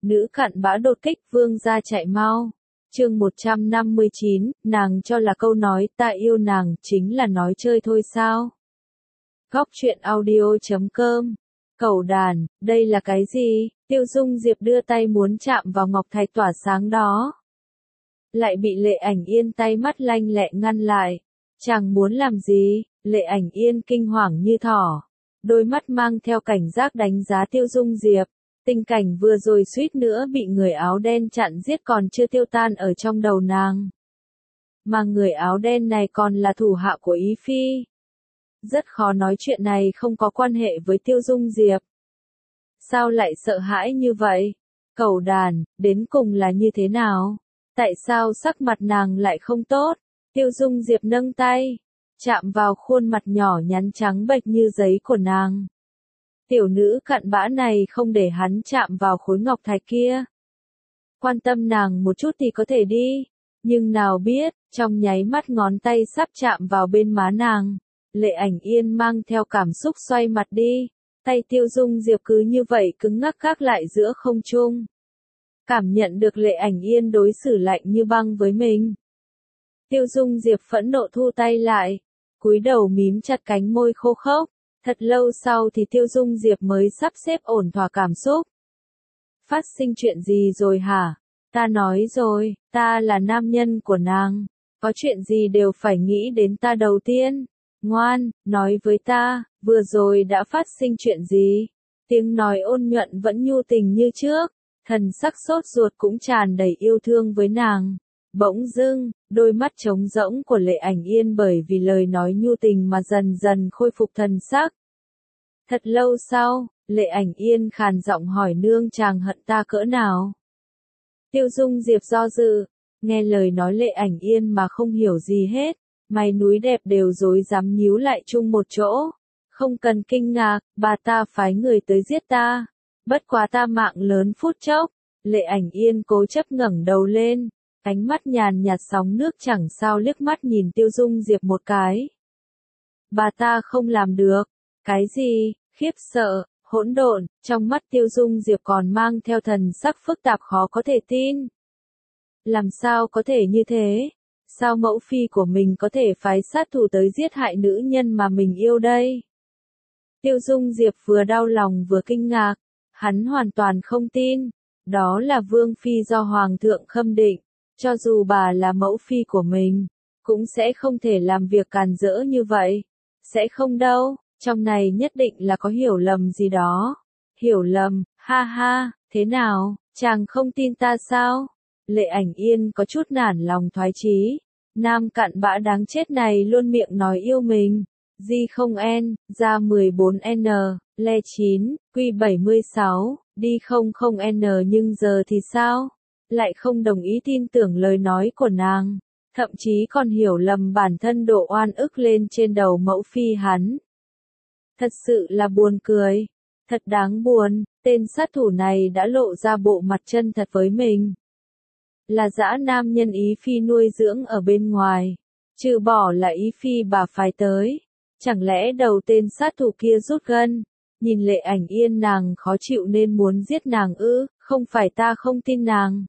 Nữ cặn bã đột kích vương gia chạy mau. Chương 159, nàng cho là câu nói ta yêu nàng chính là nói chơi thôi sao? Góc truyện audio.com. Cẩu đàn, đây là cái gì? Tiêu Dung Diệp đưa tay muốn chạm vào ngọc thạch tỏa sáng đó. Lại bị Lệ Ảnh Yên tay mắt lanh lẹ ngăn lại. Chàng muốn làm gì? Lệ Ảnh Yên kinh hoàng như thỏ. Đôi mắt mang theo cảnh giác đánh giá Tiêu Dung Diệp. Tình cảnh vừa rồi suýt nữa bị người áo đen chặn giết còn chưa tiêu tan ở trong đầu nàng. Mà người áo đen này còn là thủ hạ của Ý Phi. Rất khó nói chuyện này không có quan hệ với Tiêu Dung Diệp. Sao lại sợ hãi như vậy? Cẩu đàn, đến cùng là như thế nào? Tại sao sắc mặt nàng lại không tốt? Tiêu Dung Diệp nâng tay, chạm vào khuôn mặt nhỏ nhắn trắng bệch như giấy của nàng. Tiểu nữ cặn bã này không để hắn chạm vào khối ngọc thạch kia. Quan tâm nàng một chút thì có thể đi. Nhưng nào biết, trong nháy mắt ngón tay sắp chạm vào bên má nàng. Lệ Ảnh Yên mang theo cảm xúc xoay mặt đi. Tay Tiêu Dung Diệp cứ như vậy cứng ngắc gác lại giữa không trung. Cảm nhận được Lệ Ảnh Yên đối xử lạnh như băng với mình. Tiêu Dung Diệp phẫn nộ thu tay lại. Cúi đầu mím chặt cánh môi khô khốc. Thật lâu sau thì Tiêu Dung Diệp mới sắp xếp ổn thỏa cảm xúc. Phát sinh chuyện gì rồi hả? Ta nói rồi, ta là nam nhân của nàng. Có chuyện gì đều phải nghĩ đến ta đầu tiên. Ngoan, nói với ta, vừa rồi đã phát sinh chuyện gì? Tiếng nói ôn nhuận vẫn nhu tình như trước. Thần sắc sốt ruột cũng tràn đầy yêu thương với nàng. Bỗng dưng, đôi mắt trống rỗng của Lệ Ảnh Yên bởi vì lời nói nhu tình mà dần dần khôi phục thần sắc. Thật lâu sau, Lệ Ảnh Yên khàn giọng hỏi nương chàng hận ta cỡ nào? Tiêu Dung Diệp do dự, nghe lời nói Lệ Ảnh Yên mà không hiểu gì hết, mày núi đẹp đều rối rắm nhíu lại chung một chỗ. Không cần kinh ngạc, bà ta phái người tới giết ta. Bất quá ta mạng lớn phút chốc. Lệ Ảnh Yên cố chấp ngẩng đầu lên. Ánh mắt nhàn nhạt sóng nước chẳng sao liếc mắt nhìn Tiêu Dung Diệp một cái. Bà ta không làm được. Cái gì? Khiếp sợ, hỗn độn, trong mắt Tiêu Dung Diệp còn mang theo thần sắc phức tạp khó có thể tin. Làm sao có thể như thế? Sao mẫu phi của mình có thể phái sát thủ tới giết hại nữ nhân mà mình yêu đây? Tiêu Dung Diệp vừa đau lòng vừa kinh ngạc. Hắn hoàn toàn không tin. Đó là vương phi do hoàng thượng khâm định. Cho dù bà là mẫu phi của mình, cũng sẽ không thể làm việc càn rỡ như vậy. Sẽ không đâu, trong này nhất định là có hiểu lầm gì đó. Hiểu lầm, ha ha, thế nào, chàng không tin ta sao? Lệ Ảnh Yên có chút nản lòng thoái chí. Nam cặn bã đáng chết này luôn miệng nói yêu mình. Di không N, ra 14N, le 9, quy 76, đi không N nhưng giờ thì sao? Lại không đồng ý tin tưởng lời nói của nàng, thậm chí còn hiểu lầm bản thân đổ oan ức lên trên đầu mẫu phi hắn. Thật sự là buồn cười, thật đáng buồn, tên sát thủ này đã lộ ra bộ mặt chân thật với mình. Là dã nam nhân Ý Phi nuôi dưỡng ở bên ngoài, trừ bỏ là Ý Phi bà phái tới, chẳng lẽ đầu tên sát thủ kia rút gân, nhìn Lệ Ảnh Yên nàng khó chịu nên muốn giết nàng ư? Không phải ta không tin nàng.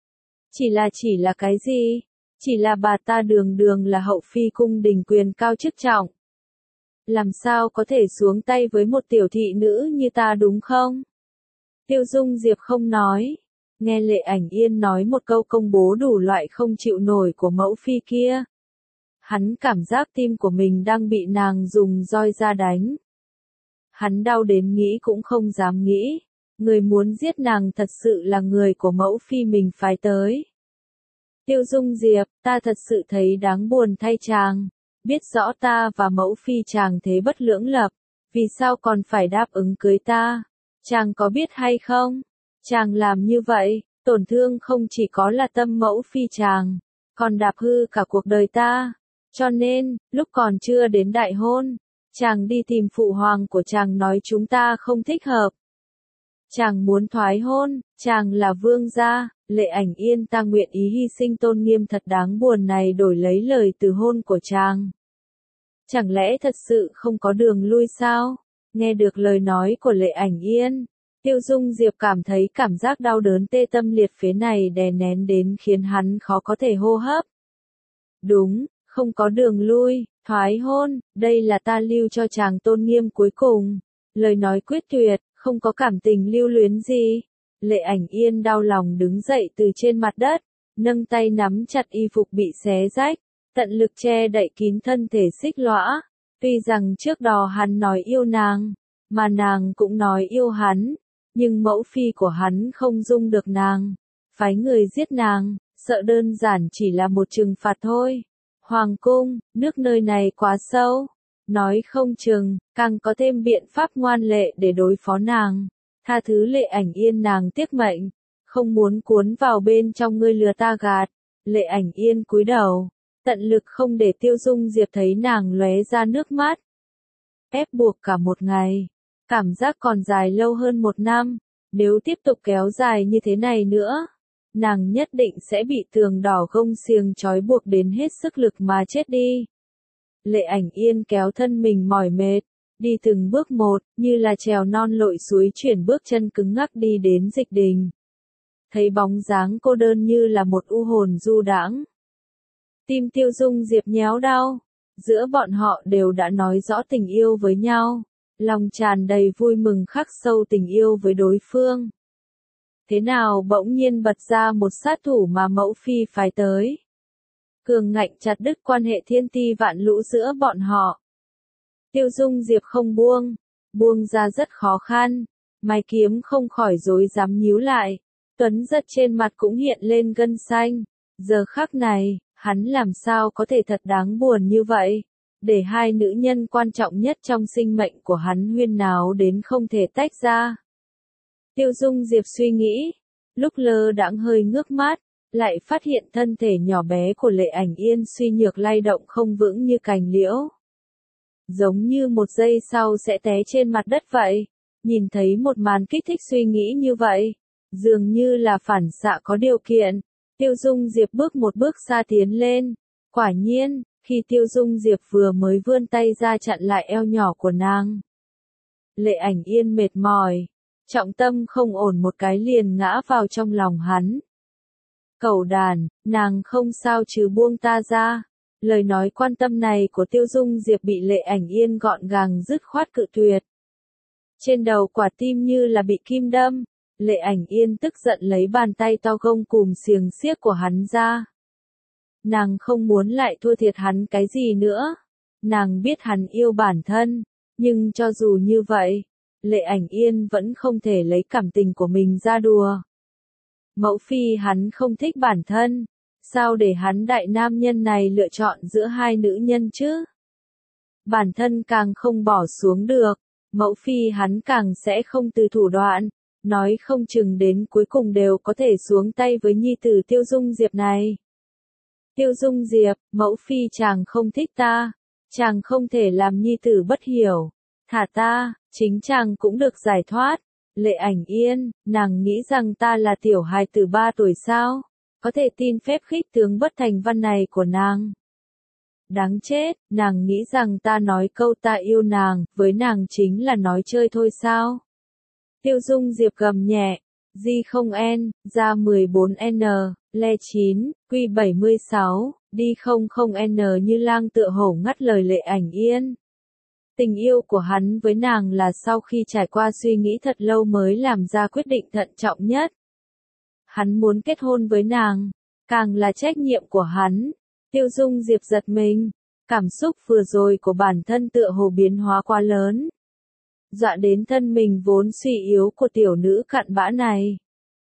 Chỉ là cái gì? Chỉ là bà ta đường đường là hậu phi cung đình quyền cao chức trọng. Làm sao có thể xuống tay với một tiểu thị nữ như ta đúng không? Tiêu Dung Diệp không nói. Nghe Lệ Ảnh Yên nói một câu công bố đủ loại không chịu nổi của mẫu phi kia. Hắn cảm giác tim của mình đang bị nàng dùng roi ra đánh. Hắn đau đến nghĩ cũng không dám nghĩ. Người muốn giết nàng thật sự là người của mẫu phi mình phái tới. Tiêu Dung Diệp, ta thật sự thấy đáng buồn thay chàng. Biết rõ ta và mẫu phi chàng thế bất lưỡng lập. Vì sao còn phải đáp ứng cưới ta? Chàng có biết hay không? Chàng làm như vậy, tổn thương không chỉ có là tâm mẫu phi chàng, còn đạp hư cả cuộc đời ta. Cho nên, lúc còn chưa đến đại hôn, chàng đi tìm phụ hoàng của chàng nói chúng ta không thích hợp. Chàng muốn thoái hôn, chàng là vương gia. Lệ Ảnh Yên ta nguyện ý hy sinh tôn nghiêm thật đáng buồn này đổi lấy lời từ hôn của chàng. Chẳng lẽ thật sự không có đường lui sao? Nghe được lời nói của Lệ Ảnh Yên, Tiêu Dung Diệp cảm thấy cảm giác đau đớn tê tâm liệt phế này đè nén đến khiến hắn khó có thể hô hấp. Đúng, không có đường lui, thoái hôn, đây là ta lưu cho chàng tôn nghiêm cuối cùng. Lời nói quyết tuyệt, không có cảm tình lưu luyến gì. Lệ Ảnh Yên đau lòng đứng dậy từ trên mặt đất, nâng tay nắm chặt y phục bị xé rách, tận lực che đậy kín thân thể xích lõa. Tuy rằng trước đó hắn nói yêu nàng, mà nàng cũng nói yêu hắn, nhưng mẫu phi của hắn không dung được nàng, phái người giết nàng, sợ đơn giản chỉ là một trừng phạt thôi. Hoàng cung, nước nơi này quá sâu, nói không chừng, càng có thêm biện pháp ngoan lệ để đối phó nàng. Tha thứ Lệ Ảnh Yên, nàng tiếc mệnh, không muốn cuốn vào bên trong ngươi lừa ta gạt. Lệ Ảnh Yên cúi đầu, tận lực không để Tiêu Dung Diệp thấy nàng lóe ra nước mắt. Ép buộc cả một ngày, cảm giác còn dài lâu hơn một năm, nếu tiếp tục kéo dài như thế này nữa, nàng nhất định sẽ bị tường đỏ gông xiềng trói buộc đến hết sức lực mà chết đi. Lệ Ảnh Yên kéo thân mình mỏi mệt, đi từng bước một, như là trèo non lội suối, chuyển bước chân cứng ngắc đi đến dịch đình. Thấy bóng dáng cô đơn như là một u hồn du đãng. Tim Tiêu Dung Diệp nhéo đau, giữa bọn họ đều đã nói rõ tình yêu với nhau, lòng tràn đầy vui mừng khắc sâu tình yêu với đối phương. Thế nào bỗng nhiên bật ra một sát thủ mà mẫu phi phái tới. Cường ngạnh chặt đứt quan hệ thiên ti vạn lũ giữa bọn họ. Tiêu Dung Diệp không buông ra rất khó khăn, mày kiếm không khỏi rối rắm nhíu lại, tuấn giật trên mặt cũng hiện lên gân xanh. Giờ khắc này, hắn làm sao có thể thật đáng buồn như vậy, để hai nữ nhân quan trọng nhất trong sinh mệnh của hắn huyên náo đến không thể tách ra. Tiêu Dung Diệp suy nghĩ, lúc lơ đãng hơi ngước mắt, lại phát hiện thân thể nhỏ bé của Lệ Ảnh Yên suy nhược lay động không vững như cành liễu. Giống như một giây sau sẽ té trên mặt đất vậy. Nhìn thấy một màn kích thích suy nghĩ như vậy, dường như là phản xạ có điều kiện, Tiêu Dung Diệp bước một bước xa tiến lên. Quả nhiên, khi Tiêu Dung Diệp vừa mới vươn tay ra chặn lại eo nhỏ của nàng, Lệ Ảnh Yên mệt mỏi, trọng tâm không ổn một cái liền ngã vào trong lòng hắn. Cẩu đàn, nàng không sao chứ, buông ta ra. Lời nói quan tâm này của Tiêu Dung Diệp bị Lệ Ảnh Yên gọn gàng dứt khoát cự tuyệt. Trên đầu quả tim như là bị kim đâm, Lệ Ảnh Yên tức giận lấy bàn tay to gông cùm xiềng xiếc của hắn ra. Nàng không muốn lại thua thiệt hắn cái gì nữa. Nàng biết hắn yêu bản thân, nhưng cho dù như vậy, Lệ Ảnh Yên vẫn không thể lấy cảm tình của mình ra đùa. Mẫu phi hắn không thích bản thân, sao để hắn đại nam nhân này lựa chọn giữa hai nữ nhân chứ? Bản thân càng không bỏ xuống được, mẫu phi hắn càng sẽ không từ thủ đoạn, nói không chừng đến cuối cùng đều có thể xuống tay với nhi tử Tiêu Dung Diệp này. Tiêu Dung Diệp, mẫu phi chàng không thích ta, chàng không thể làm nhi tử bất hiểu, thả ta, chính chàng cũng được giải thoát. Lệ Ảnh Yên, nàng nghĩ rằng ta là tiểu hài tử 3 tuổi sao? Có thể tin phép khích tướng bất thành văn này của nàng. Đáng chết, nàng nghĩ rằng ta nói câu ta yêu nàng, với nàng chính là nói chơi thôi sao? Tiêu Dung Diệp gầm nhẹ, G0N, ra 14N, le 9, Q76, đi 00N như lang tựa hổ ngắt lời Lệ Ảnh Yên. Tình yêu của hắn với nàng là sau khi trải qua suy nghĩ thật lâu mới làm ra quyết định thận trọng nhất. Hắn muốn kết hôn với nàng, càng là trách nhiệm của hắn. Tiêu Dung Diệp giật mình, cảm xúc vừa rồi của bản thân tựa hồ biến hóa quá lớn. Dọa đến thân mình vốn suy yếu của tiểu nữ cặn bã này.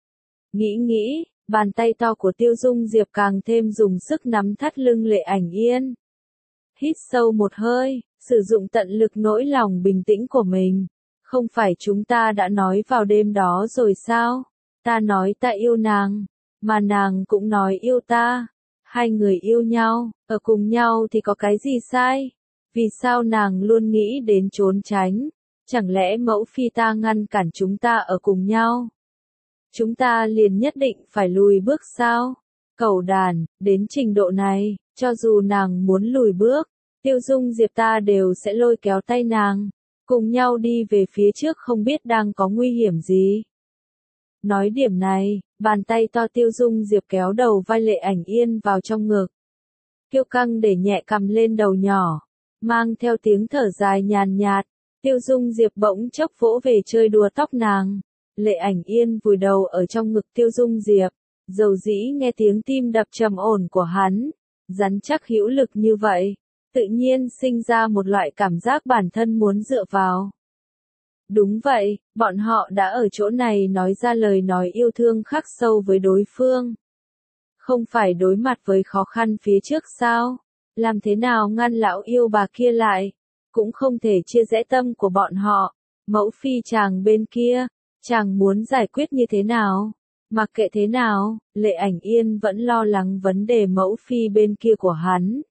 Nghĩ, bàn tay to của Tiêu Dung Diệp càng thêm dùng sức nắm thắt lưng Lệ Ảnh Yên. Hít sâu một hơi, sử dụng tận lực nỗi lòng bình tĩnh của mình. Không phải chúng ta đã nói vào đêm đó rồi sao? Ta nói ta yêu nàng, mà nàng cũng nói yêu ta. Hai người yêu nhau, ở cùng nhau thì có cái gì sai? Vì sao nàng luôn nghĩ đến trốn tránh? Chẳng lẽ mẫu phi ta ngăn cản chúng ta ở cùng nhau? Chúng ta liền nhất định phải lùi bước sao? Cẩu đàn, đến trình độ này, cho dù nàng muốn lùi bước, Tiêu Dung Diệp ta đều sẽ lôi kéo tay nàng, cùng nhau đi về phía trước không biết đang có nguy hiểm gì. Nói điểm này, bàn tay to Tiêu Dung Diệp kéo đầu vai Lệ Ảnh Yên vào trong ngực. Kiêu căng để nhẹ cầm lên đầu nhỏ, mang theo tiếng thở dài nhàn nhạt, Tiêu Dung Diệp bỗng chốc vỗ về chơi đùa tóc nàng. Lệ Ảnh Yên vùi đầu ở trong ngực Tiêu Dung Diệp, dầu dĩ nghe tiếng tim đập trầm ổn của hắn, rắn chắc hữu lực như vậy, tự nhiên sinh ra một loại cảm giác bản thân muốn dựa vào. Đúng vậy, bọn họ đã ở chỗ này nói ra lời nói yêu thương khắc sâu với đối phương. Không phải đối mặt với khó khăn phía trước sao? Làm thế nào ngăn lão yêu bà kia lại? Cũng không thể chia rẽ tâm của bọn họ. Mẫu phi chàng bên kia, chàng muốn giải quyết như thế nào? Mặc kệ thế nào, Lệ Ảnh Yên vẫn lo lắng vấn đề mẫu phi bên kia của hắn.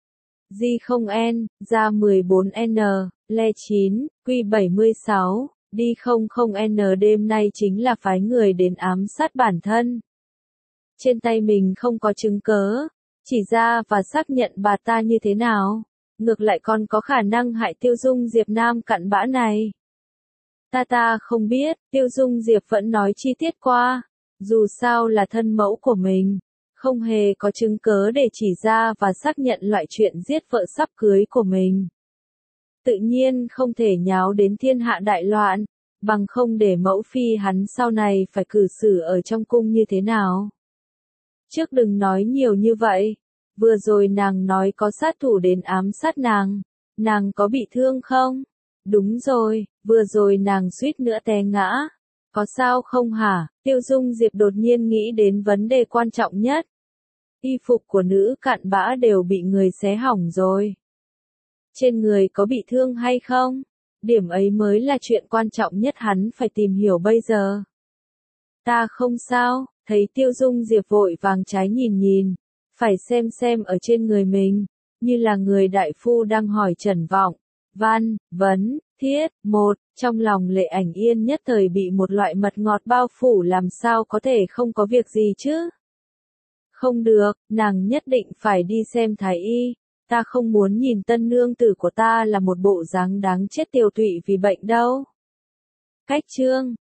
Di0N, ra 14N, le 9, Q 76, đi 00N đêm nay chính là phái người đến ám sát bản thân. Trên tay mình không có chứng cớ, chỉ ra và xác nhận bà ta như thế nào, ngược lại còn có khả năng hại Tiêu Dung Diệp Nam cặn bã này. Ta không biết, Tiêu Dung Diệp vẫn nói chi tiết qua, dù sao là thân mẫu của mình, không hề có chứng cớ để chỉ ra và xác nhận loại chuyện giết vợ sắp cưới của mình. Tự nhiên không thể nháo đến thiên hạ đại loạn, bằng không để mẫu phi hắn sau này phải cử xử ở trong cung như thế nào. Trước đừng nói nhiều như vậy, vừa rồi nàng nói có sát thủ đến ám sát nàng có bị thương không? Đúng rồi, vừa rồi nàng suýt nữa té ngã. Có sao không hả? Tiêu Dung Diệp đột nhiên nghĩ đến vấn đề quan trọng nhất. Y phục của nữ cặn bã đều bị người xé hỏng rồi. Trên người có bị thương hay không? Điểm ấy mới là chuyện quan trọng nhất hắn phải tìm hiểu bây giờ. Ta không sao, thấy Tiêu Dung Diệp vội vàng trái nhìn, phải xem ở trên người mình, như là người đại phu đang hỏi Trần Vọng. Văn, vấn, thiết, một, trong lòng Lệ Ảnh Yên nhất thời bị một loại mật ngọt bao phủ làm sao có thể không có việc gì chứ? Không được, nàng nhất định phải đi xem thái y, ta không muốn nhìn tân nương tử của ta là một bộ dáng đáng chết tiều tụy vì bệnh đâu. Cách chương